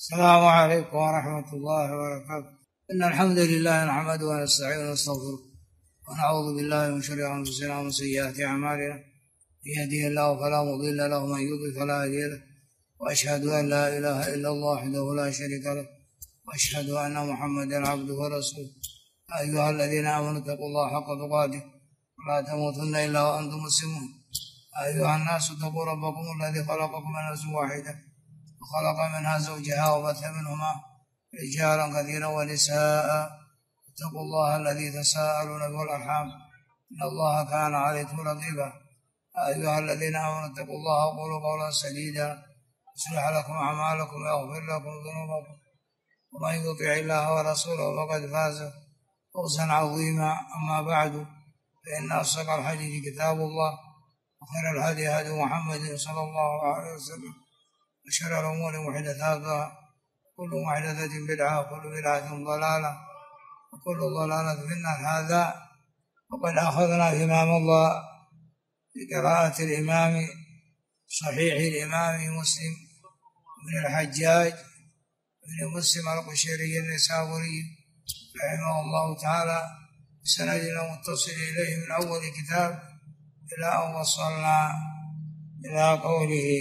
السلام عليكم ورحمة الله وبركاته. إن الحمد لله نحمده ونستعينه ونستغفره ونعوذ بالله من شرور أنفسنا ومن سيئات أعمالنا، من يهده الله فلا مضل له ومن يضلل فلا هادي له، وأشهد أن لا إله إلا الله وحده لا شريك له، وأشهد أن محمدا عبده ورسوله. أيها الذين آمنوا اتقوا الله حق تقاته ولا تموتن إلا وأنتم مسلمون. أيها الناس اتقوا ربكم الذي خلقكم من نفس واحدة وخلق منها زوجها وبث منهما رجالا كثيرا ونساء. اتقوا الله الذي تساءلون به والأرحام إن الله كان عليكم رقيبا. أيها الذين آمنوا اتقوا الله وقولوا قولا سديدا يصلح لكم أعمالكم ويغفر لكم ذنوبكم، ومن يطع الله ورسوله فقد فاز فوزا عظيما. أما بعد، فإن أصدق الحديث كتاب الله، وخير الهدي هدي محمد صلى الله عليه وسلم، وشر الأمور محدثاتها، كل محدثة بدعة وكل بدعة ضلالة وكل ضلالة في النار. هذا وقد أخذنا في إمام الله بقراءة الإمام صحيح الإمام مسلم بن الحجاج بن مسلم القشيري النسابوري رحمه الله تعالى بسندنا متصل إليه من أول كتاب إلى أن وصلنا إلى قوله.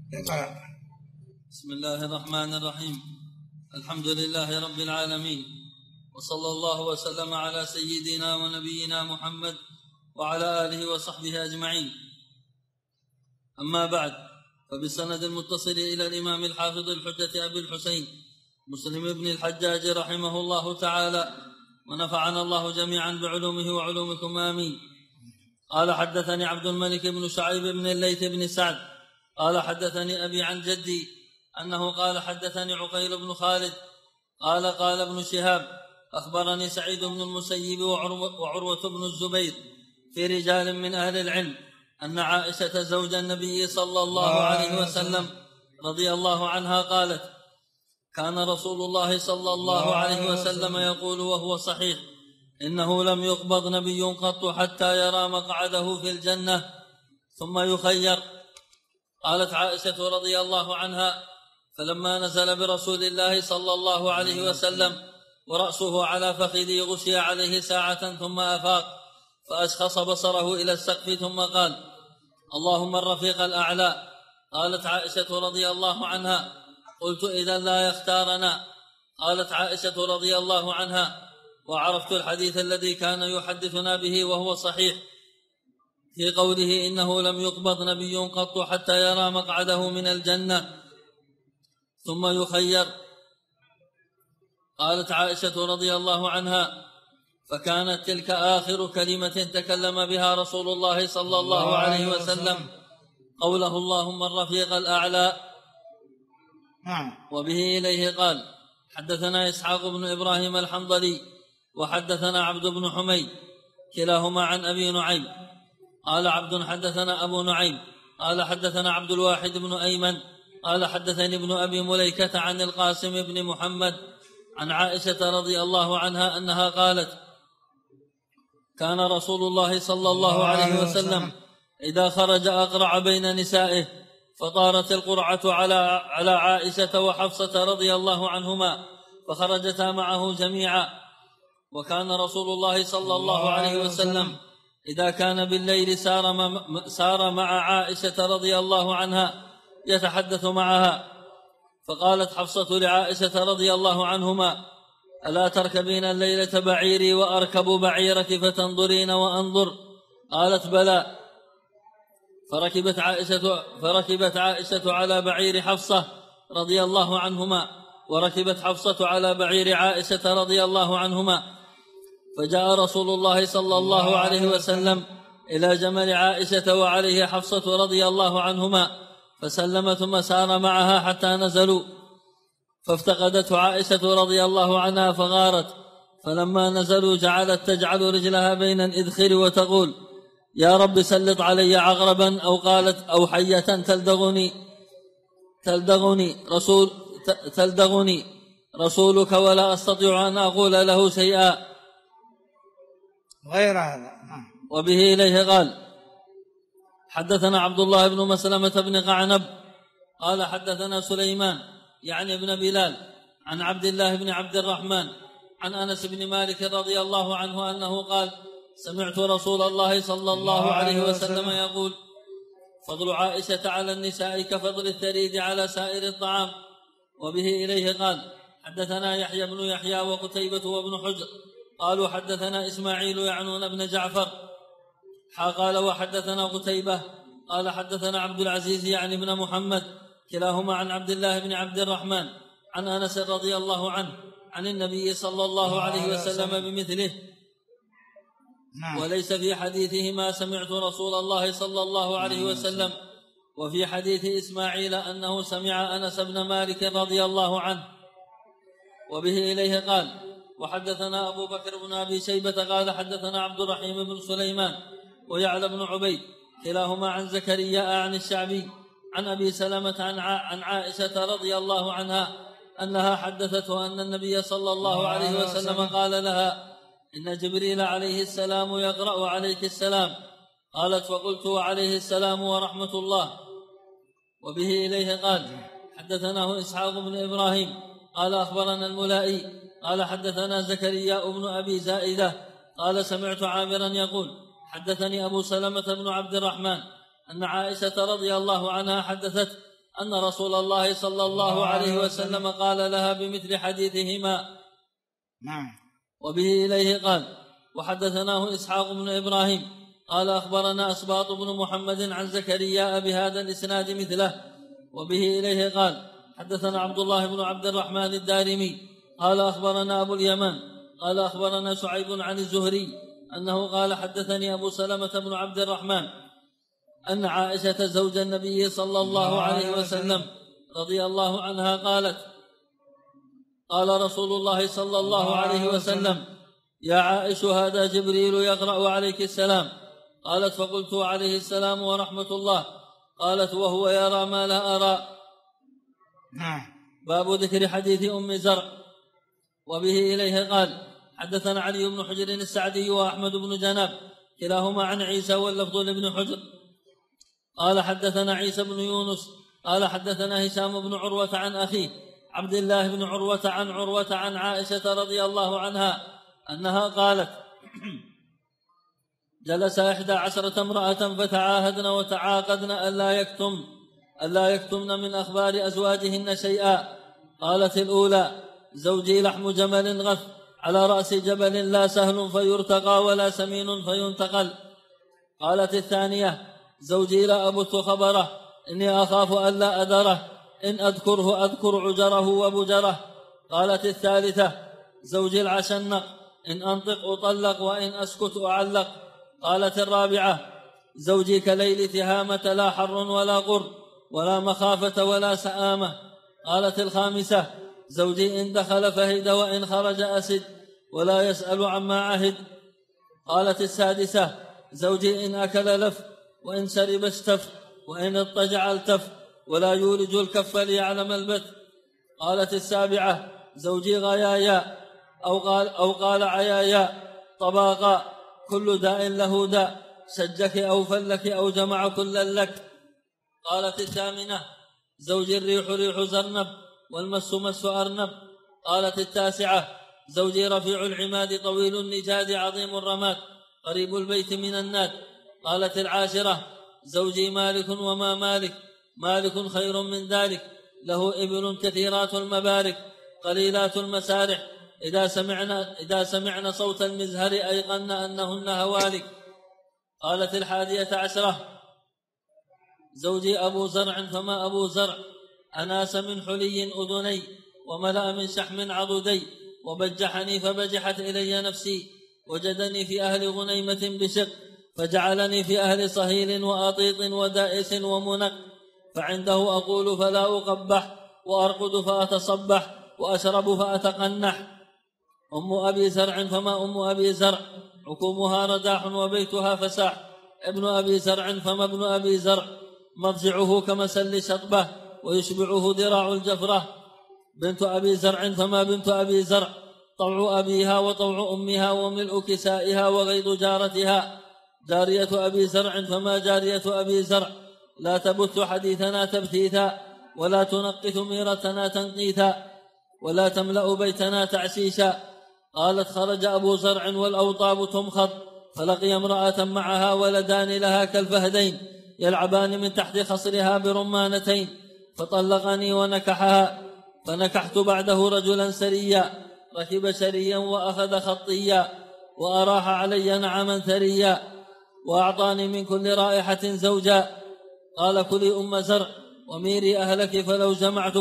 بسم الله الرحمن الرحيم. الحمد لله رب العالمين، وصلى الله وسلم على سيدنا ونبينا محمد وعلى آله وصحبه أجمعين. أما بعد، فبسند المتصل إلى الإمام الحافظ الحجة أبي الحسين مسلم بن الحجاج رحمه الله تعالى، ونفعنا الله جميعا بعلومه وعلومكم آمين. قال: حدثني عبد الملك بن شعيب بن الليث بن سعد قال: حدثني أبي عن جدي أنه قال: حدثني عقيل بن خالد قال: قال ابن شهاب: أخبرني سعيد بن المسيب وعروة بن الزبير في رجال من أهل العلم أن عائشة زوج النبي صلى الله عليه وسلم رضي الله عنها قالت: كان رسول الله صلى الله عليه وسلم يقول وهو صحيح: إنه لم يقبض نبي قط حتى يرى مقعده في الجنة ثم يخير. قالت عائشة رضي الله عنها: فلما نزل برسول الله صلى الله عليه وسلم ورأسه على فخذي غشي عليه ساعة ثم أفاق، فأشخص بصره إلى السقف ثم قال: اللهم الرفيق الأعلى. قالت عائشة رضي الله عنها: قلت: إذا لا يختارنا. قالت عائشة رضي الله عنها: وعرفت الحديث الذي كان يحدثنا به وهو صحيح في قوله: إنه لم يقبض نبي قط حتى يرى مقعده من الجنة ثم يخير. قالت عائشة رضي الله عنها: فكانت تلك آخر كلمة تكلم بها رسول الله صلى الله عليه وسلم قوله: اللهم الرفيق الأعلى. وبه إليه قال: حدثنا إسحاق بن إبراهيم الحنظلي وحدثنا عبد بن حميد كلاهما عن أبي نعيم. قال عبد: حدثنا أبو نعيم قال: حدثنا عبد الواحد بن أيمن قال: حدثني ابن أبي مليكة عن القاسم بن محمد عن عائشة رضي الله عنها أنها قالت: كان رسول الله صلى الله عليه وسلم إذا خرج أقرع بين نسائه، فطارت القرعة على عائشة وحفصة رضي الله عنهما فخرجتا معه جميعا. وكان رسول الله صلى الله عليه وسلم إذا كان بالليل سار مع عائشة رضي الله عنها يتحدث معها. فقالت حفصة لعائشة رضي الله عنهما: ألا تركبين الليلة بعيري وأركب بعيرك فتنظرين وأنظر؟ قالت: بلى. فركبت عائشة على بعير حفصة رضي الله عنهما، وركبت حفصة على بعير عائشة رضي الله عنهما. فجاء رسول الله صلى الله عليه وسلم إلى جمل عائشة وعليه حفصة رضي الله عنهما، فسلم ثم سار معها حتى نزلوا، فافتقدته عائشة رضي الله عنها فغارت. فلما نزلوا جعلت تجعل رجلها بين الإذخر وتقول: يا رب سلط علي عقربا، أو قالت: أو حية تلدغني رسولك ولا أستطيع أن أقول له شيئا غير هذا. وبه إليه قال: حدثنا عبد الله بن مسلمة بن قعنب قال: حدثنا سليمان يعني ابن بلال عن عبد الله بن عبد الرحمن عن أنس بن مالك رضي الله عنه أنه قال سمعت رسول الله صلى الله عليه وسلم يقول فضل عائشة على النساء كفضل الثريد على سائر الطعام. وبه إليه قال حدثنا يحيى بن يحيى وقتيبة وابن حجر قالوا حدثنا إسماعيل يعنون بن جعفر قال وحدثنا قتيبة قال حدثنا عبد العزيز يعني بن محمد كلاهما عن عبد الله بن عبد الرحمن عن أنس رضي الله عنه عن النبي صلى الله عليه وسلم بمثله. وليس في حديثهما سمعت رسول الله صلى الله عليه وسلم. وفي حديث إسماعيل أنه سمع أنس بن مالك رضي الله عنه. وبه إليه قال وحدثنا أبو بكر بن أبي شيبة قال حدثنا عبد الرحيم بن سليمان ويعلى بن عبيد كلاهما عن زكريا عن الشعبي عن أبي سلمة عن عائشة رضي الله عنها أنها حدثته أن النبي صلى الله عليه وسلم قال لها إن جبريل عليه السلام يقرأ عليك السلام. قالت فقلت وعليه السلام ورحمة الله. وبه إليه قال حدثناه إسحاق بن إبراهيم قال أخبرنا الملائي قال حدثنا زكريا بن أبي زائدة قال سمعت عامرا يقول حدثني أبو سلمة بن عبد الرحمن أن عائشة رضي الله عنها حدثت أن رسول الله صلى الله عليه وسلم قال لها بمثل حديثهما. وبه إليه قال وحدثناه إسحاق بن إبراهيم قال أخبرنا أسباط بن محمد عن زكريا بهذا الإسناد مثله. وبه إليه قال حدثنا عبد الله بن عبد الرحمن الدارمي قال أخبرنا أبو اليمان قال أخبرنا شعيب عن الزهري أنه قال حدثني أبو سلمة بن عبد الرحمن أن عائشة زوج النبي صلى الله عليه وسلم رضي الله عنها قالت قال رسول الله صلى الله عليه وسلم يا عائش هذا جبريل يقرأ عليك السلام. قالت فقلت عليه السلام ورحمة الله. قالت وهو يرى ما لا أرى. باب ذكر حديث أم زرع. وبه إليه قال حدثنا علي بن حجر السعدي وأحمد بن جناب كلاهما عن عيسى واللفظ لابن حجر قال حدثنا عيسى بن يونس قال حدثنا هشام بن عروة عن أخيه عبد الله بن عروة عن عائشة رضي الله عنها أنها قالت جلس 11 امرأة فتعاهدن وتعاقدن ألا يكتمن من أخبار أزواجهن شيئا. قالت الأولى زوجي لحم جمل غث على رأس جبل لا سهل فيرتقى ولا سمين فينتقل. قالت الثانية زوجي لا أبث خبره إني أخاف ألا أدره إن أذكره أذكر عجره وبجره. قالت الثالثة زوجي العشنق إن أنطق أطلق وإن أسكت أعلق. قالت الرابعة زوجي كليل تهامة لا حر ولا قر ولا مخافة ولا سآمة. قالت الخامسة زوجي إن دخل فهد وإن خرج أسد ولا يسأل عما عهد. قالت السادسة زوجي إن أكل لف وإن شرب استف وإن اضطجع التف ولا يولج الكف ليعلم البت. قالت السابعة زوجي غيايا أو قال عيايا طباقا كل داء له داء سجك أو فلك أو جمع كلا لك. قالت الثامنة زوجي الريح ريح زرنب والمس مس أرنب. قالت التاسعة زوجي رفيع العماد طويل النجاد عظيم الرماد قريب البيت من الناد. قالت العاشرة زوجي مالك وما مالك خير من ذلك له إبل كثيرات المبارك قليلات المسارح إذا سمعن صوت المزهر أيقن أنهن هوالك. قالت 11 زوجي أبو زرع فما أبو زرع أناس من حلي أذني وملأ من شحم عضدي وبجحني فبجحت إلي نفسي وجدني في أهل غنيمة بشق فجعلني في أهل صهيل وأطيط ودائس ومنق فعنده أقول فلا أقبح وأرقد فأتصبح وأشرب فأتقنح. أم أبي زرع فما أم أبي زرع حكومها رداح وبيتها فساح. ابن أبي زرع فما ابن أبي زرع مضجعه كمسل شطبة ويشبعه ذراع الجفرة. بنت أبي زرع فما بنت أبي زرع طوع أبيها وطوع أمها وملء كسائها وغيض جارتها. جارية أبي زرع فما جارية أبي زرع لا تبث حديثنا تبثيثا ولا تنقث ميرتنا تنقيثا ولا تملأ بيتنا تعسيسا. قالت: خرج أبو زرع والأوطاب تمخض فلقي امرأة معها ولدان لها كالفهدين يلعبان من تحت خصرها برمانتين، فطلقني ونكحها. فنكحت بعده رجلا سريا ركب سريا وأخذ خطيا وأراح علي نعما ثريا وأعطاني من كل رائحة زوجا. قال: كلي أم زرع وميري أهلك فلو جمعت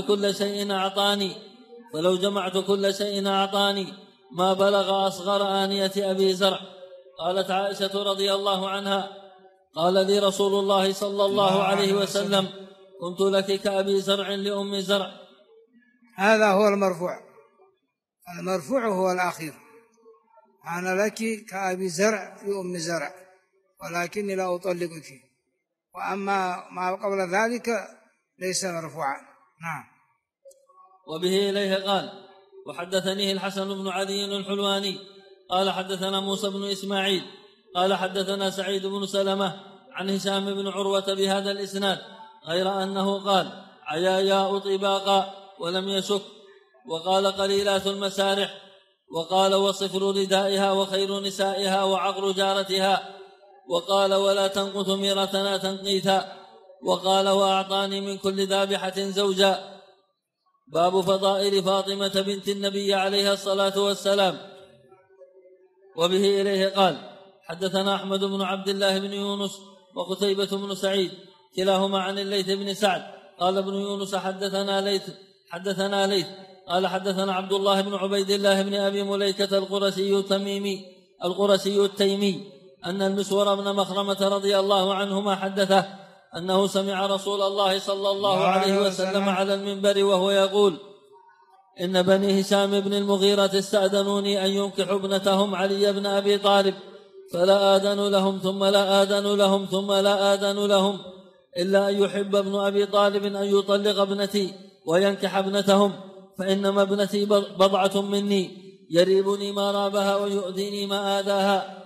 كل شيء أعطاني ما بلغ أصغر آنية أبي زرع. قالت عائشة رضي الله عنها: قال لي رسول الله صلى الله عليه وسلم: كنت لك كأبي زرع لأم زرع. هذا هو المرفوع. المرفوع هو الأخير: أنا لك كأبي زرع لأم زرع ولكني لا أطلقك. وأما ما قبل ذلك ليس مرفوعا. نعم. وبه إليه قال: وحدثنيه الحسن بن علي الحلواني قال حدثنا موسى بن إسماعيل قال حدثنا سعيد بن سلمة عن هشام بن عروة بهذا الإسناد، غير أنه قال: عياياء طباقا ولم يشك، وقال: قليلات المسارح، وقال: وصفر ردائها وخير نسائها وعقر جارتها، وقال: ولا تنقث ميرتنا تنقيثا، وقال: وأعطاني من كل ذابحة زوجا. باب فضائل فاطمة بنت النبي عليه الصلاة والسلام. وبه إليه قال: حدثنا أحمد بن عبد الله بن يونس وقتيبة بن سعيد كلاهما عن الليث بن سعد قال ابن يونس: حدثنا ليث قال حدثنا عبد الله بن عبيد الله بن أبي مليكة القرشي التيمي أن المسور بن مخرمة رضي الله عنهما حدثه أنه سمع رسول الله صلى الله عليه وسلم على المنبر وهو يقول: إن بني هشام بن المغيرة استأذنوني أن ينكحوا ابنتهم علي بن أبي طالب، فلا آذن لهم ثم لا آذن لهم ثم لا آذن لهم، إلا أن يحب ابن أبي طالب أن يطلق ابنتي وينكح ابنتهم، فإنما ابنتي بضعة مني يريبني ما رابها ويؤذيني ما آذاها.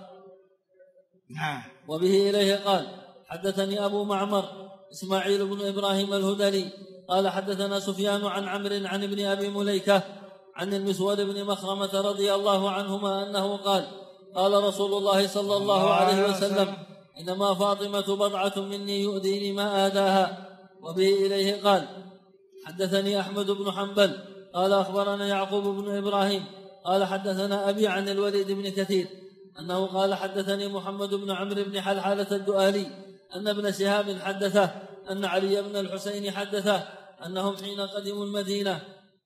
وبه إليه قال: حدثني أبو معمر إسماعيل بن إبراهيم الهذلي قال حدثنا سفيان عن عمرو عن ابن أبي مليكة عن المسور بن مخرمة رضي الله عنهما أنه قال: قال رسول الله صلى الله عليه وسلم: إنما فاطمة بضعة مني يؤذيني ما آذاها. وبه إليه قال: حدثني أحمد بن حنبل قال أخبرنا يعقوب بن إبراهيم قال حدثنا أبي عن الوليد بن كثير أنه قال: حدثني محمد بن عمرو بن حلحلة الدؤالي أن ابن شهاب حدثه أن علي بن الحسين حدثه أنهم حين قدموا المدينة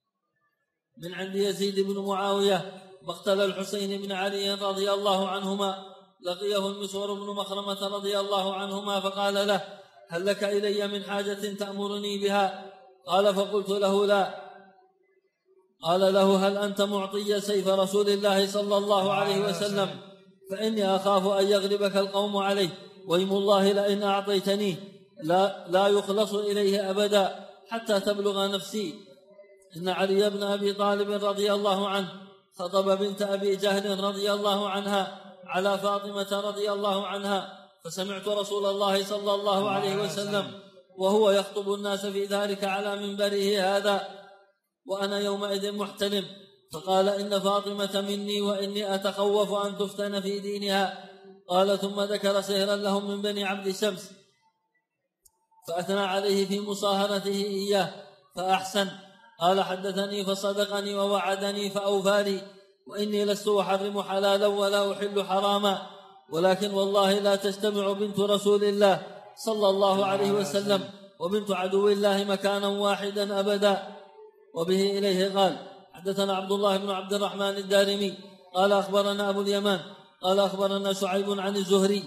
من عند يزيد بن معاوية مقتل الحسين بن علي رضي الله عنهما، لقيه المسور بن مخرمة رضي الله عنهما فقال له: هل لك إلي من حاجة تأمرني بها؟ قال: فقلت له: لا. قال له: هل أنت معطي سيف رسول الله صلى الله عليه وسلم؟ فإني أخاف أن يغلبك القوم عليه، ويم الله لئن أعطيتنيه لا يخلص إليه أبدا حتى تبلغ نفسي. إن علي بن أبي طالب رضي الله عنه خطب بنت أبي جهل رضي الله عنها على فاطمة رضي الله عنها، فسمعت رسول الله صلى الله عليه وسلم وهو يخطب الناس في ذلك على منبره هذا وأنا يومئذ محتلم، فقال: إن فاطمة مني وإني أتخوف أن تفتن في دينها. قال: ثم ذكر سهرا لهم من بني عبد الشمس فأثنى عليه في مصاهرته إياه فأحسن. قال: حدثني فصدقني ووعدني فأوفاني، وإني لست أحرم حلالا ولا أحل حراما، ولكن والله لا تجتمع بنت رسول الله صلى الله عليه وسلم وبنت عدو الله مكانا واحدا أبدا. وبه إليه قال: حدثنا عبد الله بن عبد الرحمن الدارمي قال أخبرنا أبو اليمان قال أخبرنا شعيب عن الزهري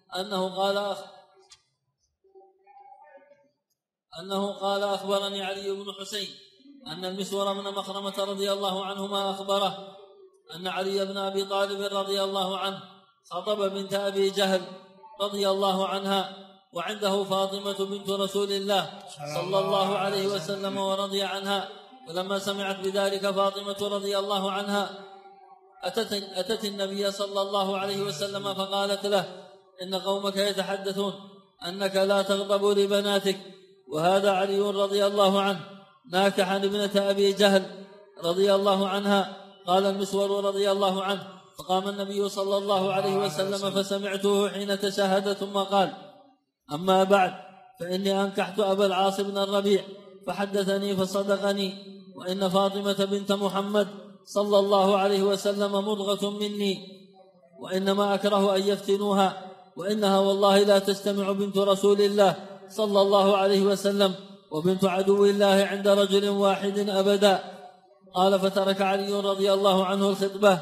أنه قال أخبرني علي بن حسين أن المسور بن مخرمة رضي الله عنهما أخبره أن علي بن أبي طالب رضي الله عنه خطب بنت أبي جهل رضي الله عنها وعنده فاطمة بنت رسول الله صلى الله عليه وسلم ورضي عنها. ولما سمعت بذلك فاطمة رضي الله عنها أتت النبي صلى الله عليه وسلم فقالت له: إن قومك يتحدثون أنك لا تغضب لبناتك وهذا علي رضي الله عنه ناكح عن ابنة أبي جهل رضي الله عنها. قال المسور رضي الله عنه: فقام النبي صلى الله عليه وسلم فسمعته حين تشهد ثم قال: أما بعد، فإني أنكحت أبا العاص بن الربيع فحدثني فصدقني، وإن فاطمة بنت محمد صلى الله عليه وسلم مضغة مني، وإنما أكره أن يفتنوها، وإنها والله لا تجتمع بنت رسول الله صلى الله عليه وسلم وبنت عدو الله عند رجل واحد أبدا. قال: فترك علي رضي الله عنه الخطبة.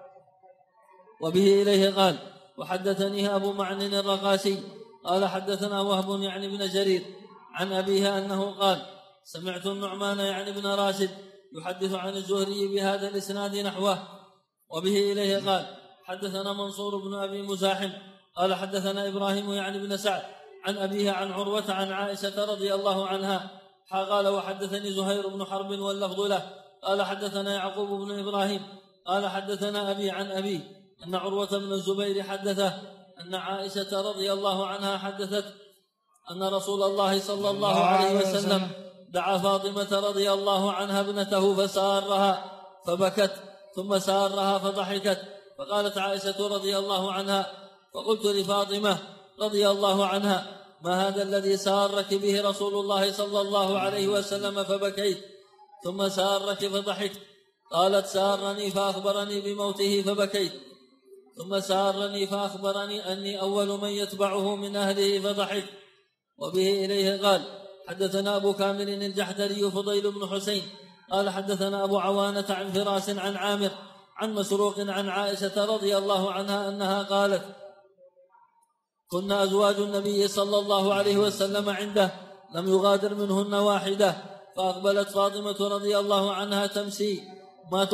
وبه إليه قال: وحدثنيه أبو معن الرقاشي قال: حدثنا وهب يعني بن جرير عن أبيه أنه قال: سمعت النعمان يعني بن راشد يحدث عن الزهري بهذا الإسناد نحوه. وبه إليه قال: حدثنا منصور بن أبي مزاحم قال: حدثنا إبراهيم يعني بن سعد عن أبيه عن عروة عن عائشة رضي الله عنها قال: وحدثني زهير بن حرب واللفظ له قال: حدثنا يعقوب بن إبراهيم قال: حدثنا أبي عن أبي أن عروة بن الزبير حدثه أن عائشة رضي الله عنها حدثت أن رسول الله صلى الله عليه وسلم دعا فاطمة رضي الله عنها ابنته فسارها فبكت، ثم سارها فضحكت، فقالت عائشة رضي الله عنها: فقلت لفاطمة رضي الله عنها: ما هذا الذي سارك به رسول الله صلى الله عليه وسلم فبكيت ثم سارك فضحكت؟ قالت: سارني فأخبرني بموته فبكيت، ثم سارني فأخبرني أني أول من يتبعه من أهله فضحكت. وبه إليه قال: حدثنا أبو كامل الجحدري فضيل بن حسين قال: حدثنا أبو عوانة عن فراس عن عامر عن مسروق عن عائشة رضي الله عنها أنها قالت: كنا أزواج النبي صلى الله عليه وسلم عنده لم يغادر منهن واحدة، فأقبلت فاطمة رضي الله عنها تمشي ما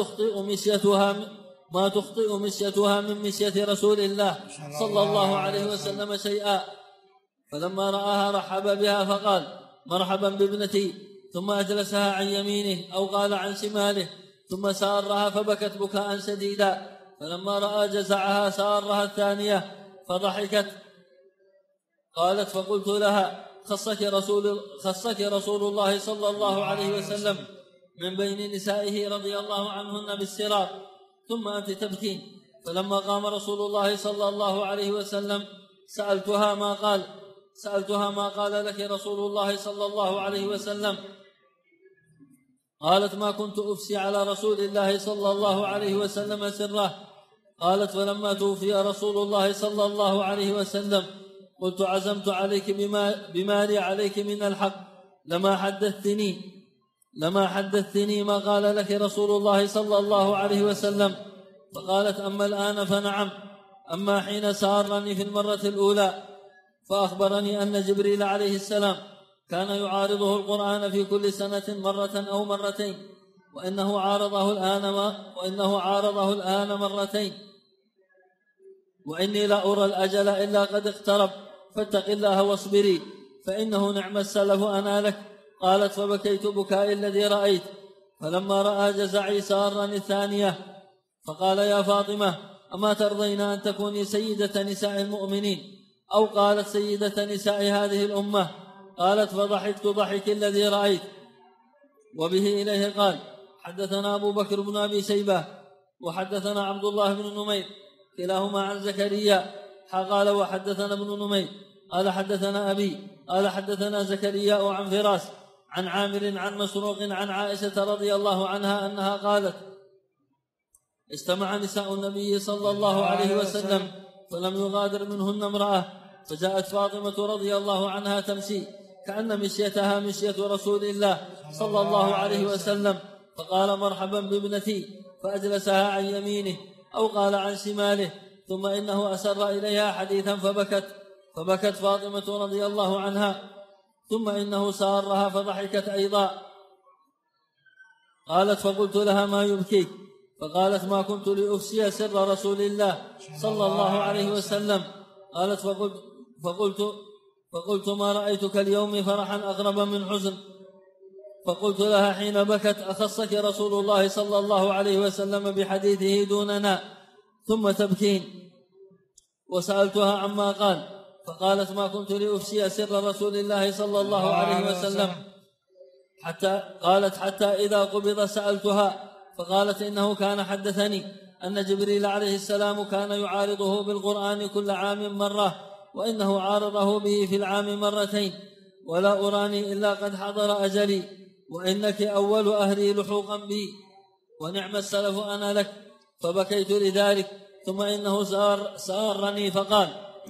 تخطئ مشيتها من مشية رسول الله صلى الله عليه وسلم شيئا، فلما رآها رحب بها فقال: مرحبا بابنتي، ثم أجلسها عن يمينه أو قال عن شماله، ثم سارها فبكت بكاء شديدا، فلما رأى جزعها سارها الثانية فضحكت. قالت: فقلت لها: خصك رسول الله صلى الله عليه وسلم من بين نسائه رضي الله عنهن بالسرار، ثم أنت تبكين. فلما قام رسول الله صلى الله عليه وسلم سألتها ما قال لك رسول الله صلى الله عليه وسلم؟ قالت: ما كنت أفسي على رسول الله صلى الله عليه وسلم سره. قالت: فلما توفي رسول الله صلى الله عليه وسلم قلت: عزمت عليك بما لي عليك من الحق لما حدثتني ما قال لك رسول الله صلى الله عليه وسلم. فقالت: أما الآن فنعم، أما حين سارني في المرة الأولى فأخبرني أن جبريل عليه السلام كان يعارضه القرآن في كل سنة مرة أو مرتين، وإنه عارضه الآن مرتين، وإني لا أرى الأجل إلا قد اقترب، فاتق الله واصبري، فإنه نعم السلف أنا لك. قالت: فبكيت بكاء الذي رأيت. فلما رأى جزعي سارني الثانية فقال: يا فاطمة، أما ترضين أن تكوني سيدة نساء المؤمنين؟ أو قالت: سيدة نساء هذه الأمة. قالت: فضحكت ضحك الذي رأيت. وبه إليه قال: حدثنا أبو بكر بن أبي شيبة وحدثنا عبد الله بن نمير كلاهما عن زكريا قال: وحدثنا ابن نمير قال: حدثنا أبي قال: حدثنا زكريا عن فراس عن عامر عن مسروق عن عائشة رضي الله عنها أنها قالت: اجتمع نساء النبي صلى الله عليه وسلم فلم يغادر منهن امرأة، فجاءت فاطمة رضي الله عنها تمشي كأن مشيتها مشية رسول الله صلى الله عليه وسلم، فقال: مرحبا بابنتي، فأجلسها عن يمينه أو قال عن شماله، ثم إنه أسر إليها حديثا فبكت فاطمة رضي الله عنها، ثم إنه سارها فضحكت أيضا. قالت: فقلت لها: ما يبكيك؟ فقالت: ما كنت لأفسي سر رسول الله صلى الله عليه وسلم. قالت: فقلت ما رأيتك اليوم فرحا أغرب من حزن. فقلت لها حين بكت: أخصك رسول الله صلى الله عليه وسلم بحديثه دوننا ثم تبكين. وسألتها عما قال، فقالت ما كنت لأفشي سر رسول الله صلى الله عليه وسلم حتى إذا قبض سألتها فقالت إنه كان حدثني أن جبريل عليه السلام كان يعارضه بالقرآن كل عام مرة، وإنه عارضه به في العام مرتين، ولا أراني إلا قد حضر أجلي، وإنك أول أهلي لحوقا بي، ونعم السلف أنا لك. فبكيت لذلك، ثم إنه سارني فقال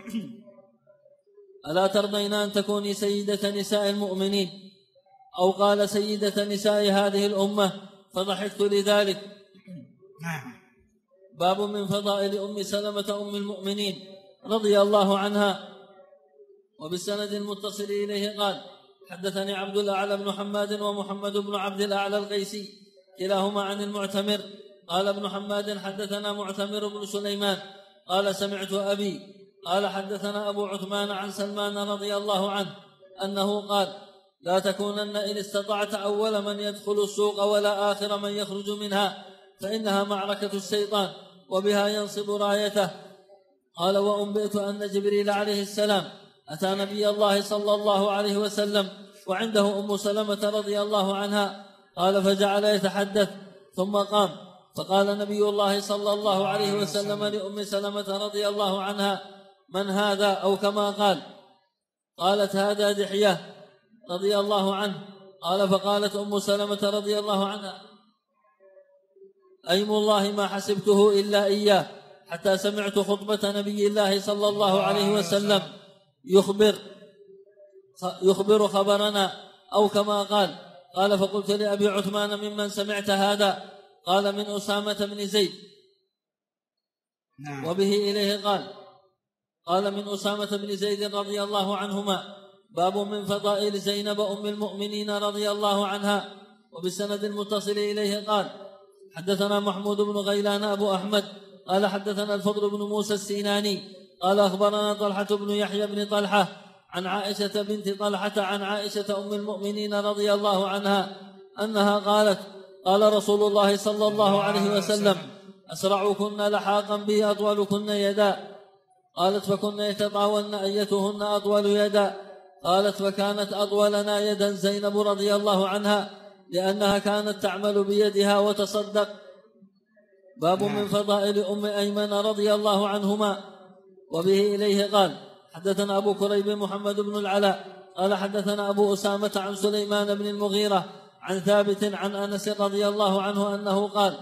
ألا ترضين أن تكوني سيدة نساء المؤمنين، أو قال سيدة نساء هذه الأمة، فضحكت لذلك. باب من فضائل أم سلمة أم المؤمنين رضي الله عنها. وبالسند المتصل إليه قال حدثني عبد الأعلى بن حماد ومحمد بن عبد الأعلى القيسي كلاهما عن المعتمر قال ابن حماد حدثنا معتمر بن سليمان قال سمعت أبي قال حدثنا أبو عثمان عن سلمان رضي الله عنه أنه قال لا تكونن إن استطعت أول من يدخل السوق ولا آخر من يخرج منها، فإنها معركة الشيطان وبها ينصب رايته. قال وأنبئت أن جبريل عليه السلام أتى نبي الله صلى الله عليه وسلم وعنده أم سلمة رضي الله عنها. قال فجعل يتحدث ثم قام، فقال نبي الله صلى الله عليه وسلم لأم سلمة رضي الله عنها من هذا؟ أو كما قال. قالت هذا دحية رضي الله عنه. قال فقالت أم سلمة رضي الله عنها أيم الله ما حسبته إلا إياه، حتى سمعت خطبة نبي الله صلى الله عليه وسلم يخبر خبرنا، أو كما قال. قال فقلت لأبي عثمان ممن سمعت هذا؟ قال من أسامة بن زيد. وبه إليه قال من أسامة بن زيد رضي الله عنهما. باب من فضائل زينب أم المؤمنين رضي الله عنها. وبالسند المتصل إليه قال حدثنا محمود بن غيلان أبو أحمد قال حدثنا الفضل بن موسى السيناني قال أخبرنا طلحة بن يحيى بن طلحة عن عائشة بنت طلحة عن عائشة أم المؤمنين رضي الله عنها أنها قالت قال رسول الله صلى الله عليه وسلم أسرعكن لحاقا بي أطولكن يدا. قالت فكن يتطاولن أيتهن أطول يدا. قالت فكانت أطولنا يدا زينب رضي الله عنها، لأنها كانت تعمل بيدها وتصدق. باب من فضائل أم أيمن رضي الله عنهما. وبه إليه قال حدثنا أبو كريب محمد بن العلاء قال حدثنا أبو أسامة عن سليمان بن المغيرة عن ثابت عن أنس رضي الله عنه أنه قال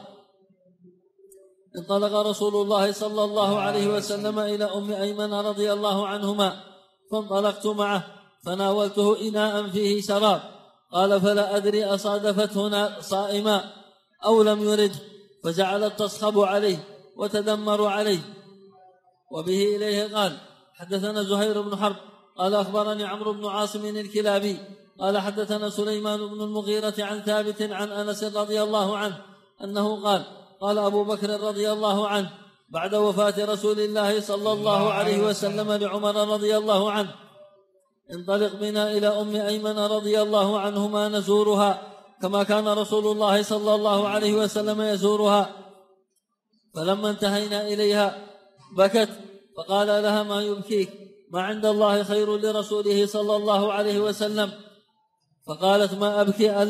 انطلق رسول الله صلى الله عليه وسلم إلى أم أيمن رضي الله عنهما، فانطلقت معه فناولته إناء فيه شراب. قال فلا أدري أصادفته صائما أو لم يرد، فجعلت تصخب عليه وتدمر عليه. وبه إليه قال حدثنا زهير بن حرب قال أخبرني عمرو بن عاصم الكلابي قال حدثنا سليمان بن المغيرة عن ثابت عن أنس رضي الله عنه أنه قال قال أبو بكر رضي الله عنه بعد وفاة رسول الله صلى الله عليه وسلم لعمر رضي الله عنه انطلق بنا إلى أم أيمن رضي الله عنهما نزورها كما كان رسول الله صلى الله عليه وسلم يزورها. فلما انتهينا إليها بكت، فقال لها ما يبكيك؟ ما عند الله خير لرسوله صلى الله عليه وسلم. فقالت ما أبكي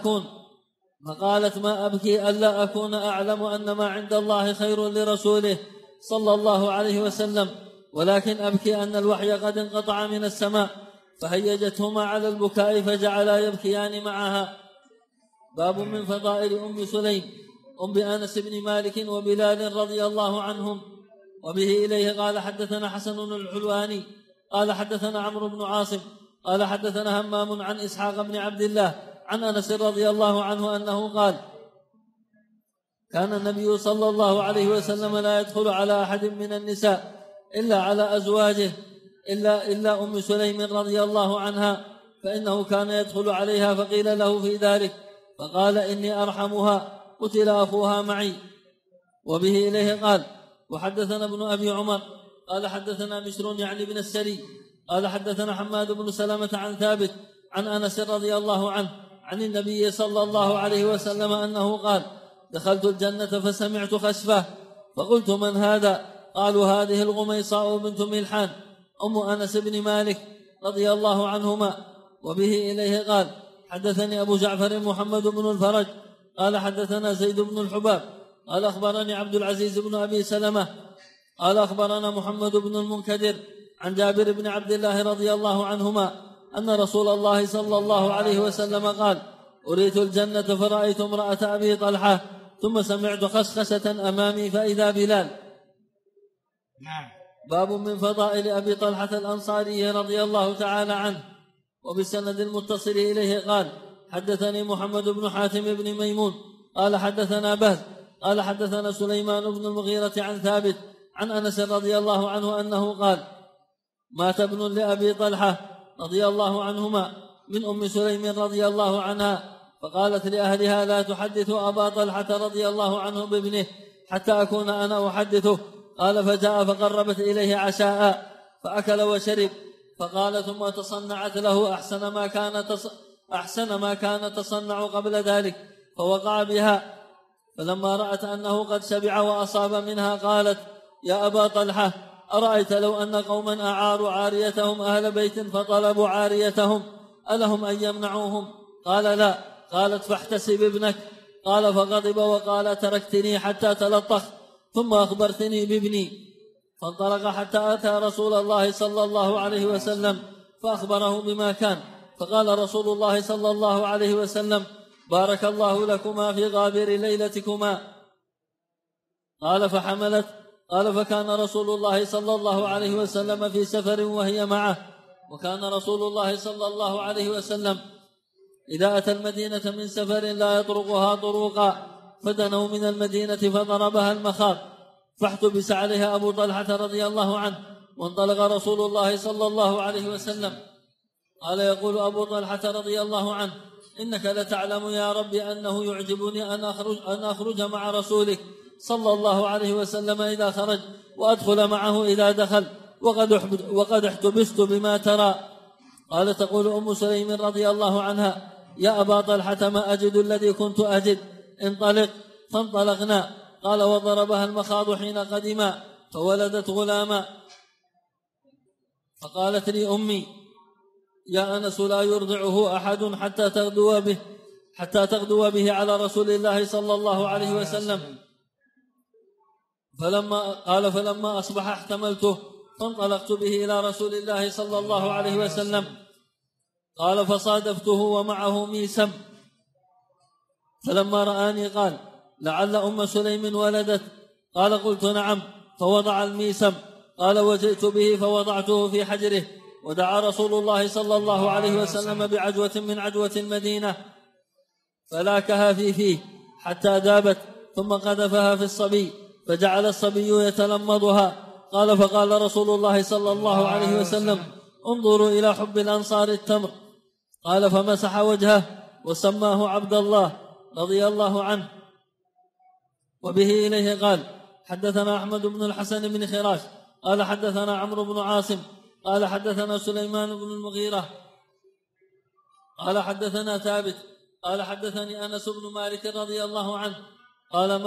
ألا أكون أعلم أن ما عند الله خير لرسوله صلى الله عليه وسلم، ولكن أبكي أن الوحي قد انقطع من السماء. فهيجتهما على البكاء فجعلا يبكيان معها. باب من فضائل أم سليم أم أنس بن مالك وبلال رضي الله عنهم. وبه إليه قال حدثنا حسن الحلواني قال حدثنا عمرو بن عاصم قال حدثنا همام عن إسحاق بن عبد الله عن أنس رضي الله عنه أنه قال كان النبي صلى الله عليه وسلم لا يدخل على أحد من النساء إلا على أزواجه إلا أم سليم رضي الله عنها، فإنه كان يدخل عليها فقيل له في ذلك فقال إني أرحمها قتل أخوها معي. وبه إليه قال وحدثنا ابن أبي عمر قال حدثنا بشر يعني بن السري قال حدثنا حماد بن سلمة عن ثابت عن أنس رضي الله عنه عن النبي صلى الله عليه وسلم أنه قال دخلت الجنة فسمعت خسفة فقلت من هذا؟ قالوا هذه الغميصاء بنت ملحان. أم أنس بن مالك رضي الله عنهما. وبه إليه قال حدثني أبو جعفر محمد بن الفرج قال حدثنا زيد بن الحباب قال أخبرني عبد العزيز بن أبي سلمة قال أخبرنا محمد بن المنكدر عن جابر بن عبد الله رضي الله عنهما أن رسول الله صلى الله عليه وسلم قال أريت الجنة فرأيت امرأة أبي طلحة ثم سمعت خسخسة أمامي فإذا بلال. باب من فضائل أبي طلحة الأنصاري رضي الله تعالى عنه. وبالسند المتصل إليه قال حدثني محمد بن حاتم بن ميمون قال حدثنا بهز قال حدثنا سليمان بن المغيرة عن ثابت عن أنس رضي الله عنه أنه قال مات ابن لأبي طلحة رضي الله عنهما من أم سليم رضي الله عنها فقالت لأهلها لا تحدثوا أبا طلحة رضي الله عنه بابنه حتى أكون أنا أحدثه. قال فجاء فقربت إليه عشاء فأكل وشرب فقال ثم تصنعت له أحسن ما كان تصنع قبل ذلك فوقع بها فلما رأت أنه قد شبع وأصاب منها قالت يا أبا طلحة أرأيت لو أن قوما أعاروا عاريتهم أهل بيت فطلبوا عاريتهم ألهم أن يمنعوهم؟ قال لا. قالت فاحتسب ابنك. قال فغضب وقال تركتني حتى تلطخ ثم أخبرتني بابني. فانطلق حتى أتى رسول الله صلى الله عليه وسلم فأخبره بما كان فقال رسول الله صلى الله عليه وسلم بارك الله لكما في غابر ليلتكما. قال فحملت. قال فكان رسول الله صلى الله عليه وسلم في سفر وهي معه. وكان رسول الله صلى الله عليه وسلم إذا أتى المدينة من سفر لا يطرقها طروقا فدنوا من المدينة فضربها المخاض فاحتبس عليها أبو طلحة رضي الله عنه وانطلق رسول الله صلى الله عليه وسلم. قال يقول أبو طلحة رضي الله عنه إنك لتعلم يا رب أنه يعجبني أن أخرج مع رسولك صلى الله عليه وسلم إذا خرج وأدخل معه إذا دخل وقد احتبست بما ترى. قال تقول أم سليم رضي الله عنها يا أبا طلحة ما أجد الذي كنت أجد انطلق. فانطلقنا. قال وضربها المخاض حين قدما فولدت غلاما فقالت لي أمي يا أنس لا يرضعه أحد حتى تغدو به على رسول الله صلى الله عليه وسلم. فلما أصبح احتملته فانطلقت به إلى رسول الله صلى الله عليه وسلم. قال فصادفته ومعه ميسم فلما رآني قال لعل أم سليم ولدت. قال قلت نعم. فوضع الميسم. قال وجئت به فوضعته في حجره ودعا رسول الله صلى الله عليه وسلم بعجوة من عجوة المدينة فلاكها في فيه حتى ذابت ثم قذفها في الصبي فجعل الصبي يتلمضها. قال فقال رسول الله صلى الله عليه وسلم انظروا إلى حب الأنصار التمر. قال فمسح وجهه وسماه عبد الله رضي الله عنه. وبه إليه قال حدثنا أحمد بن الحسن بن خراش قال حدثنا عمرو بن عاصم قال حدثنا سليمان بن المغيرة قال حدثنا ثابت قال حدثني أنس بن مالك رضي الله عنه قال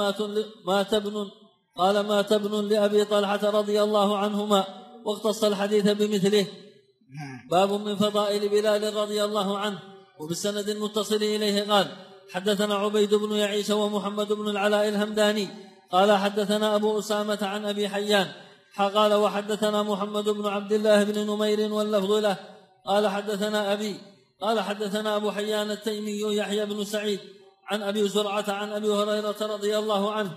مات ابن لأبي طلحة رضي الله عنهما واختص الحديث بمثله. باب من فضائل بلال رضي الله عنه. وبالسند المتصل إليه قال حدثنا عبيد بن يعيش ومحمد بن العلاء الهمداني قال حدثنا أبو أسامة عن أبي حيان قال وحدثنا محمد بن عبد الله بن نمير واللفظ له قال حدثنا أبي قال حدثنا أبو حيان التيمي يحيى بن سعيد عن أبي زرعة عن أبي هريرة رضي الله عنه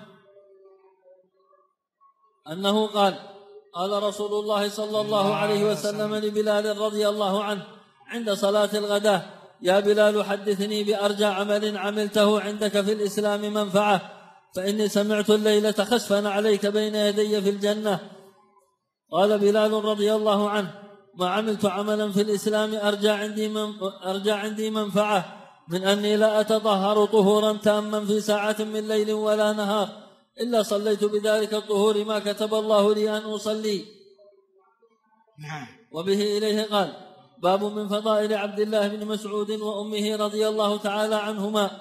أنه قال قال رسول الله صلى الله عليه وسلم لبلال رضي الله عنه عند صلاة الغداة يا بلال حدثني بأرجى عمل عملته عندك في الإسلام منفعة فإني سمعت الليلة خسفا عليك بين يدي في الجنة. قال بلال رضي الله عنه ما عملت عملا في الإسلام أرجى عندي منفعة من أني لا أتطهر طهورا تاما في ساعة من ليل ولا نهار إلا صليت بذلك الطهور ما كتب الله لي أن أصلي. وبه إليه قال باب من فضائل عبد الله بن مسعود وأمه رضي الله تعالى عنهما.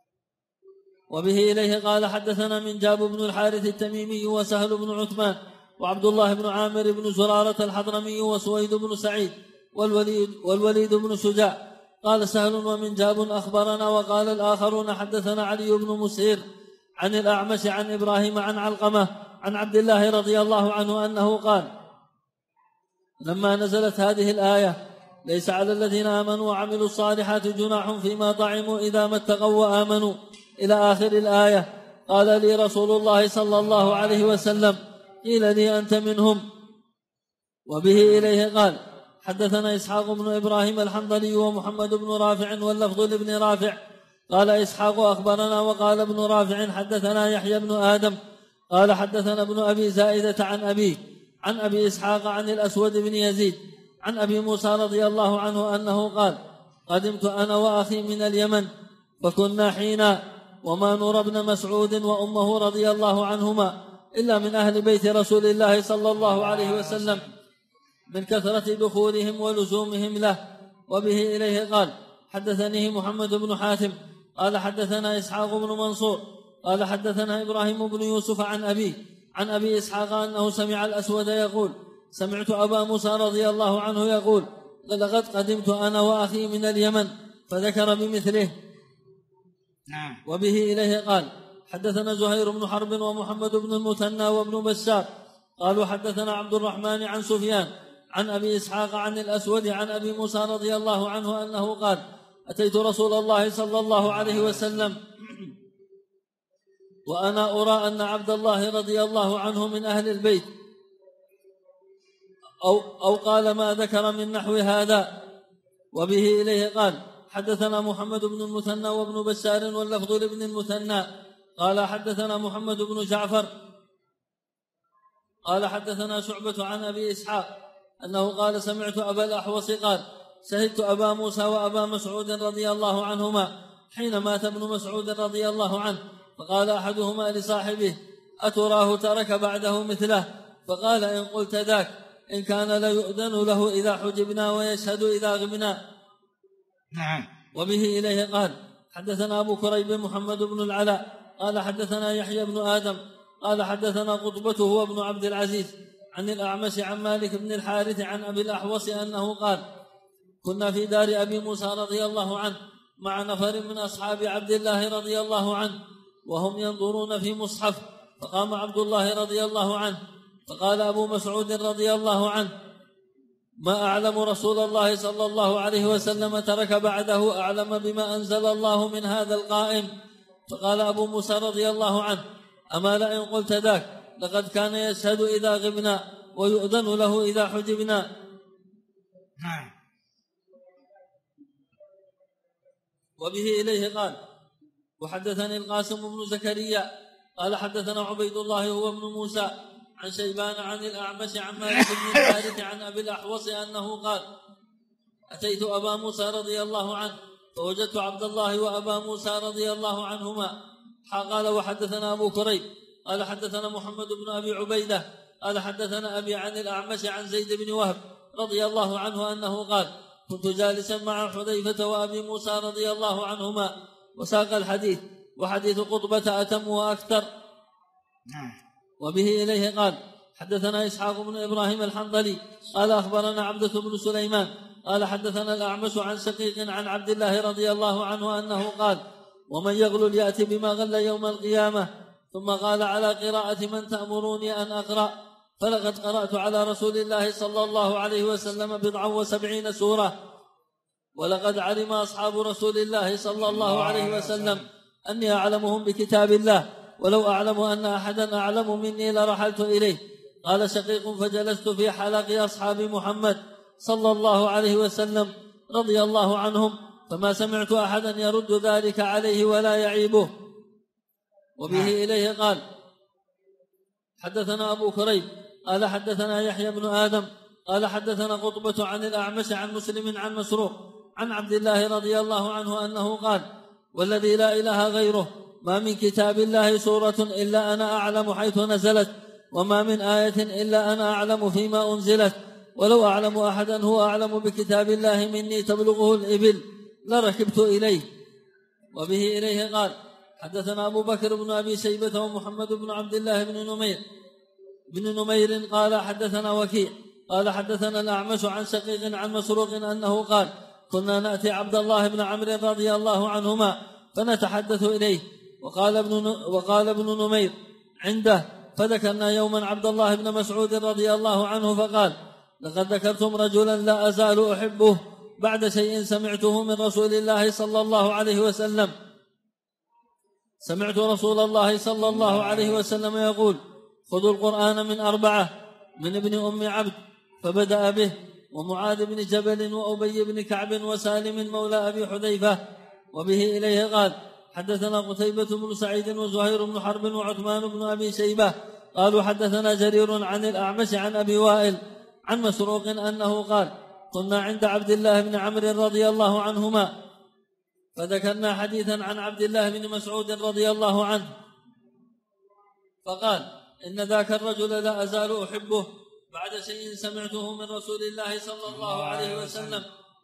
وبه إليه قال حدثنا من جاب بن الحارث التميمي وسهل بن عثمان وعبد الله بن عامر بن زرارة الحضرمي وسويد بن سعيد والوليد بن شجاع. قال سهل ومنجاب أخبرنا. وقال الآخرون حدثنا علي بن مسهر عن الأعمش عن إبراهيم عن علقمة عن عبد الله رضي الله عنه أنه قال لما نزلت هذه الآية ليس على الذين آمنوا وعملوا الصالحات جناح فيما طعموا إذا ما اتقوا وآمنوا إلى آخر الآية قال لي رسول الله صلى الله عليه وسلم قيل لي أنت منهم. وبه إليه قال حدثنا إسحاق بن إبراهيم الحنظلي ومحمد بن رافع واللفظ لابن رافع قال إسحاق أخبرنا. وقال ابن رافع حدثنا يحيى بن آدم قال حدثنا ابن أبي زائدة عن أبيه عن أبي إسحاق عن الأسود بن يزيد عن أبي موسى رضي الله عنه أنه قال قدمت أنا وأخي من اليمن فكنا حينا وما نرى ابن مسعود وأمه رضي الله عنهما إلا من أهل بيت رسول الله صلى الله عليه وسلم من كثرة دخولهم ولزومهم له. وبه إليه قال حدثني محمد بن حاتم قال حدثنا إسحاق بن منصور قال حدثنا إبراهيم بن يوسف عن أبي إسحاق أنه سمع الأسود يقول سمعت أبا موسى رضي الله عنه يقول لقد قدمت أنا وأخي من اليمن فذكر بمثله. وبه إليه قال حدثنا زهير بن حرب ومحمد بن المثنى وابن بشار قالوا حدثنا عبد الرحمن عن سفيان عن أبي إسحاق عن الأسود عن أبي موسى رضي الله عنه أنه قال أتيت رسول الله صلى الله عليه وسلم وأنا أرى أن عبد الله رضي الله عنه من أهل البيت أو قال ما ذكر من نحو هذا. وبه إليه قال حدثنا محمد بن المثنى وابن بشار واللفظ لابن المثنى قال حدثنا محمد بن جعفر قال حدثنا شعبة عن أبي إسحاق أنه قال سمعت أبا الأحوص قال شهدت أبا موسى وأبا مسعود رضي الله عنهما حين مات ابن مسعود رضي الله عنه فقال أحدهما لصاحبه أتراه ترك بعده مثله؟ فقال إن قلت ذاك إن كان ليؤذن له إذا حجبنا ويشهد إذا غبنا. وبه إليه قال حدثنا أبو كريب محمد بن العلاء قال حدثنا يحيى بن آدم قال حدثنا قطبة هو ابن عبد العزيز عن الأعمش عن مالك بن الحارث عن أبي الأحوص أنه قال كنا في دار أبي موسى رضي الله عنه مع نفر من أصحاب عبد الله رضي الله عنه وهم ينظرون في مصحف فقام عبد الله رضي الله عنه فقال أبو مسعود رضي الله عنه ما أعلم رسول الله صلى الله عليه وسلم ترك بعده أعلم بما أنزل الله من هذا القائم. فقال أبو موسى رضي الله عنه أما لئن قلت ذاك لقد كان يشهد إذا غبنا ويؤذن له إذا حجبنا. وبه إليه قال وحدثني القاسم بن زكريا قال حدثنا عبيد الله هو ابن موسى عن شيبان عن الأعمش عن مالك بن الحارث عن أبي الأحوص أنه قال أتيت أبا موسى رضي الله عنه فوجدت عبد الله وأبا موسى رضي الله عنهما. قال وحدثنا أبو كريب قال حدثنا محمد بن أبي عبيدة قال حدثنا أبي عن الأعمش عن زيد بن وهب رضي الله عنه أنه قال كنت جالسا مع حذيفة وأبي موسى رضي الله عنهما وساق الحديث وحديث قطبة أتم وأكثر. وبه إليه قال حدثنا إسحاق بن إبراهيم الحنظلي قال أخبرنا عبدة بن سليمان قال حدثنا الأعمش عن شقيق عن عبد الله رضي الله عنه أنه قال ومن يغلل يأتي بما غل يوم القيامة. ثم قال على قراءة من تأمروني أن أقرأ فلقد قرأت على رسول الله صلى الله عليه وسلم 79 سورة ولقد علم أصحاب رسول الله صلى الله عليه وسلم أني أعلمهم بكتاب الله ولو أعلم أن أحدا أعلم مني لرحلت إليه. قال شقيق فجلست في حلق أصحاب محمد صلى الله عليه وسلم رضي الله عنهم فما سمعت أحدا يرد ذلك عليه ولا يعيبه. وبه إليه قال حدثنا أبو كريب قال حدثنا يحيى بن آدم قال حدثنا قطبة عن الأعمش عن مسلم عن مسروق عن عبد الله رضي الله عنه أنه قال والذي لا إله غيره ما من كتاب الله سورة إلا أنا أعلم حيث نزلت وما من آية إلا أنا أعلم فيما أنزلت ولو أعلم أحدا هو أعلم بكتاب الله مني تبلغه الإبل لركبت إليه. وبه إليه قال حدثنا أبو بكر بن أبي شيبة ومحمد بن عبد الله بن نمير بن نمير قال حدثنا وكيع قال حدثنا الأعمش عن شقيق عن مسروق أنه قال كنا نأتي عبد الله بن عمرو رضي الله عنهما فنتحدث إليه وقال ابن نمير عنده فذكرنا يوما عبد الله بن مسعود رضي الله عنه فقال لقد ذكرتم رجلا لا أزال أحبه بعد شيء سمعته من رسول الله صلى الله عليه وسلم. سمعت رسول الله صلى الله عليه وسلم يقول خذوا القرآن من 4 من ابن أم عبد فبدأ به ومعاذ بن جبل وأبي بن كعب وسالم مولى أبي حذيفة. وبه إليه قال حدثنا قتيبة بن سعيد وزهير بن حرب وعثمان بن أبي شيبة قالوا حدثنا جرير عن الأعمش عن أبي وائل عن مسروق أنه قال كنا عند عبد الله بن عمرو رضي الله عنهما فذكرنا حديثا عن عبد الله بن مسعود رضي الله عنه فقال إن ذاك الرجل لا أزال أحبه بعد شيء سمعته من رسول الله صلى الله عليه وسلم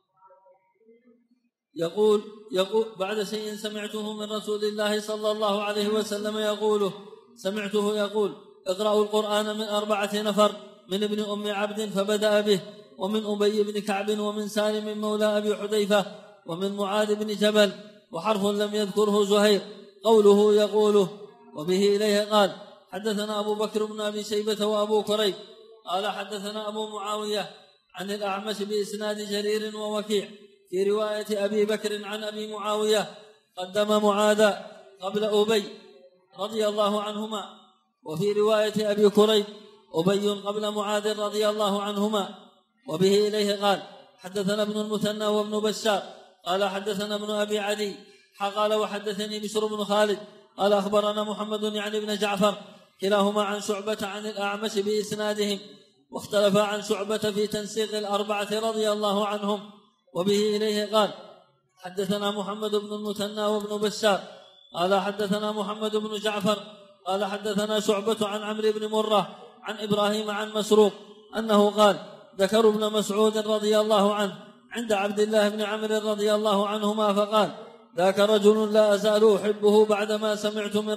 يقول بعد شيء سمعته من رسول الله صلى الله عليه وسلم سمعته يقول اقرأوا القرآن من 4 نفر من ابن أم عبد فبدأ به ومن أبي بن كعب ومن سالم مولى أبي حذيفة ومن معاذ بن جبل وحرف لم يذكره زهير قوله يقوله. وبه إليه قال حدثنا أبو بكر بن أبي شيبة وأبو كريب قال حدثنا أبو معاوية عن الأعمش بإسناد جرير ووكيع في رواية أبي بكر عن أبي معاوية قدم معاذ قبل أبي رضي الله عنهما وفي رواية أبي كريب أبي قبل معاذ رضي الله عنهما. وبه إليه قال حدثنا ابن المثنى وابن بشار قال حدثنا ابن أبي عدي قال وحدثني بشر بن خالد قال أخبرنا محمد يعني بن جعفر كلاهما عن شعبة عن الأعمش بإسنادهم واختلفا عن شعبة في تنسيق 4 رضي الله عنهم. وبه إليه قال حدثنا محمد بن المثنى وابن بشار قال حدثنا محمد بن جعفر قال حدثنا شعبة عن عمرو بن مرة عن إبراهيم عن مسروق أنه قال ذكروا ابن مسعود رضي الله عنه عند عبد الله بن عمرو رضي الله عنهما فقال ذاك رجل لا أزال أحبه بعدما سمعت من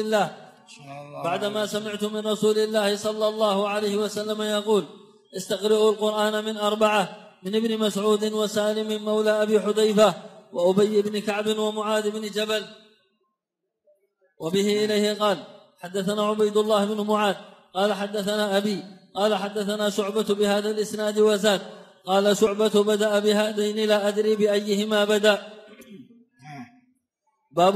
رسول الله صلى الله عليه وسلم يقول استقرئوا القرآن من 4 من ابن مسعود وسالم مولى أبي حذيفة وأبي بن كعب ومعاذ بن جبل. وبه إليه قال حدثنا عبيد الله بن معاذ قال حدثنا أبي قال حدثنا شعبة بهذا الإسناد وزاد قال شعبة بدأ بهذين لا أدري بأيهما بدأ. باب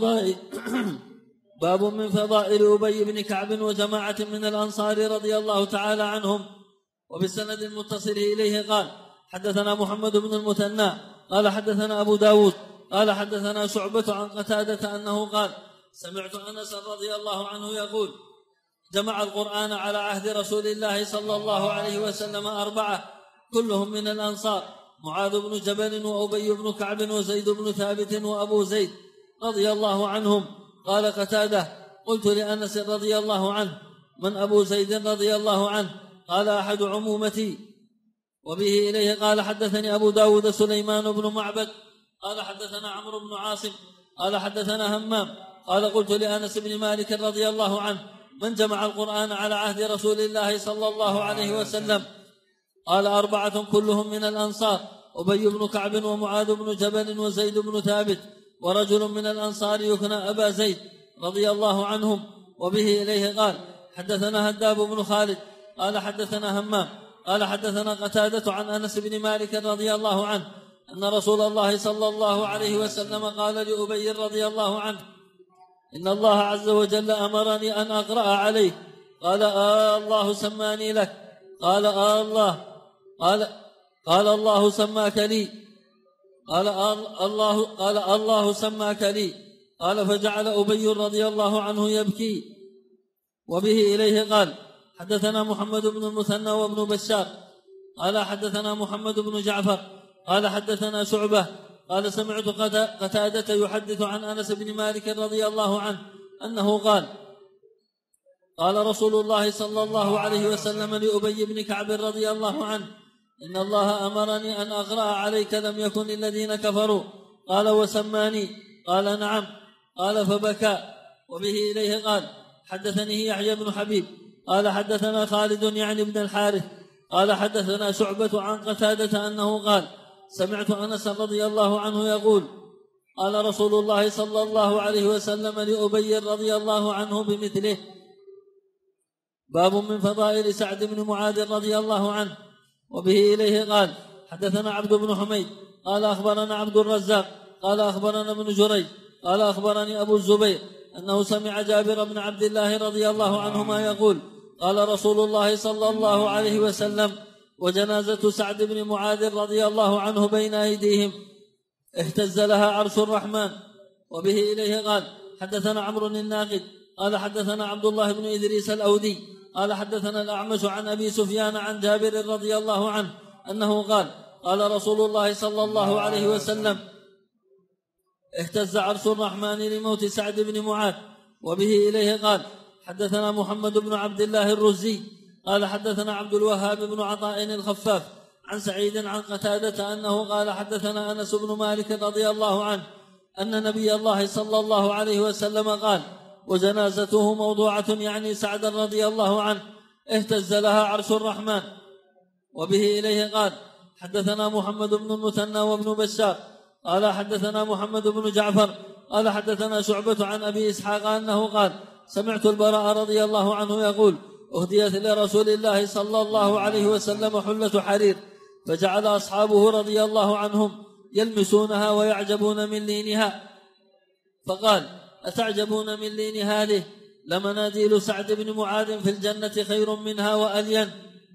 من فضائل أبي بن كعب وجماعة من الأنصار رضي الله تعالى عنهم. وبالسند المتصل إليه قال حدثنا محمد بن المثنى قال حدثنا أبو داود قال حدثنا شعبة عن قتادة أنه قال سمعت أنس رضي الله عنه يقول جمع القرآن على عهد رسول الله صلى الله عليه وسلم 4 كلهم من الأنصار معاذ بن جبل وأبي بن كعب وزيد بن ثابت وأبو زيد رضي الله عنهم. قال قتادة قلت لأنس رضي الله عنه من أبو زيد رضي الله عنه قال أحد عمومتي. وبه إليه قال حدثني أبو داود سليمان بن معبد قال حدثنا عمرو بن عاصم قال حدثنا همام قال قلت لأنس بن مالك رضي الله عنه من جمع القرآن على عهد رسول الله صلى الله عليه وسلم قال 4 كلهم من الأنصار أبي بن كعب ومعاذ بن جبل وزيد بن ثابت ورجل من الأنصار يكنى أبا زيد رضي الله عنهم. وبه إليه قال حدثنا هداب بن خالد قال حدثنا همام قال حدثنا قتادة عن أنس بن مالك رضي الله عنه أن رسول الله صلى الله عليه وسلم قال لأبي رضي الله عنه إن الله عز وجل أمرني أن أقرأ عليه قال الله سماني لك قال الله قال الله سماك لي قال الله سماك لي قال فجعل أبي رضي الله عنه يبكي. وبه إليه قال حدثنا محمد بن المثنى وابن بشار قال حدثنا محمد بن جعفر قال حدثنا شعبة قال سمعت قتادة يحدث عن أنس بن مالك رضي الله عنه أنه قال رسول الله صلى الله عليه وسلم لأبي بن كعب رضي الله عنه إن الله أمرني أن أقرأ عليك لم يكن الذين كفروا قال وسماني قال نعم قال فبكى. وبه إليه قال حدثني يحيى بن حبيب قال حدثنا خالد يعني بن الحارث قال حدثنا شعبة عن قتادة أنه قال سمعت أنس رضي الله عنه يقول قال رسول الله صلى الله عليه وسلم لأبي رضي الله عنه بمثله. باب من فضائل سعد بن معاذ رضي الله عنه. وبه إليه قال حدثنا عبد بن حميد قال أخبرنا عبد الرزاق قال أخبرنا ابن جريج قال أخبرني أبو الزبير أنه سمع جابر بن عبد الله رضي الله عنهما يقول قال رسول الله صلى الله عليه وسلم وجنازة سعد بن معاذ رضي الله عنه بين أيديهم اهتز لها عرش الرحمن. وبه إليه قال حدثنا عمرو الناقد قال حدثنا عبد الله بن إدريس الأودي قال حدثنا الأعمش عن أبي سفيان عن جابر رضي الله عنه أنه قال قال رسول الله صلى الله عليه وسلم اهتز عرش الرحمن لموت سعد بن معاذ. وبه إليه قال حدثنا محمد بن عبد الله الرزي قال حدثنا عبد الوهاب بن عطاء الخفاف عن سعيد عن قتادة أنه قال حدثنا أنس بن مالك رضي الله عنه أن نبي الله صلى الله عليه وسلم قال وجنازته موضوعة يعني سعد رضي الله عنه اهتز لها عرش الرحمن. وبه إليه قال حدثنا محمد بن المثنى وابن بشار قال حدثنا محمد بن جعفر قال حدثنا شعبة عن أبي إسحاق أنه قال سمعت البراء رضي الله عنه يقول أهديت لرسول الله صلى الله عليه وسلم حلة حرير فجعل أصحابه رضي الله عنهم يلمسونها ويعجبون من لينها فقال أتعجبون من لين هذه لمناديل سعد بن معاذ في الجنة خير منها وألين.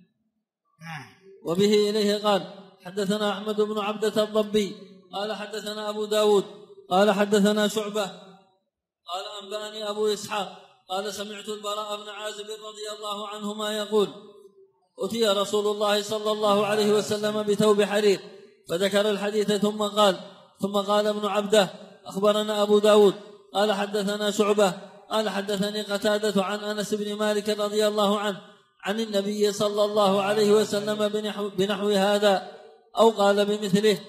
وبه إليه قال حدثنا أحمد بن عبدة الضبي قال حدثنا أبو داود قال حدثنا شعبة قال أنبأني أبو إسحاق قال سمعت البراء بن عازب رضي الله عنهما يقول أتي رسول الله صلى الله عليه وسلم بثوب حرير فذكر الحديث ثم قال ابن عبده أخبرنا أبو داود قال حدثنا شعبة قال حدثني قتادة عن أنس بن مالك رضي الله عنه عن النبي صلى الله عليه وسلم بنحو هذا أو قال بمثله.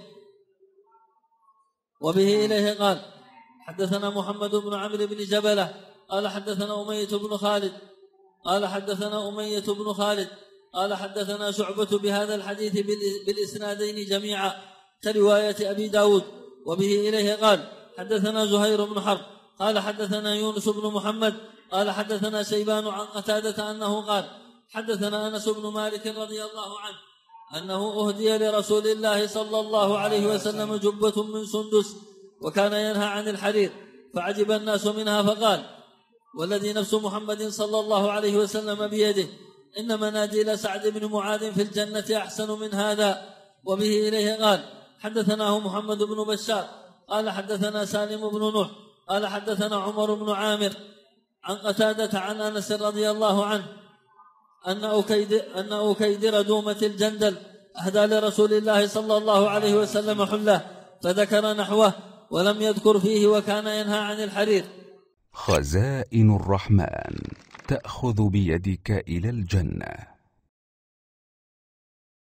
وبه إليه قال حدثنا محمد بن عمرو بن جبلة قال حدثنا أمية بن خالد قال حدثنا شعبة بهذا الحديث بالإسنادين جميعا كرواية أبي داود. وبه إليه قال حدثنا زهير بن حرب قال حدثنا يونس بن محمد قال حدثنا شيبان عن قتادة أنه قال حدثنا أنس بن مالك رضي الله عنه أنه أهدي لرسول الله صلى الله عليه وسلم جبة من سندس وكان ينهى عن الحرير فعجب الناس منها فقال والذي نفس محمد صلى الله عليه وسلم بيده إن مناديل سعد بن معاذ في الجنة أحسن من هذا. وبه إليه قال حدثناه محمد بن بشار قال حدثنا سالم بن نوح قال حدثنا عمر بن عامر عن قتادة عن أنس رضي الله عنه أن أكيدر دومة الجندل أهدى لرسول الله صلى الله عليه وسلم حلة فذكر نحوه ولم يذكر فيه وكان ينهى عن الحرير. خزائن الرحمن تأخذ بيدك إلى الجنة.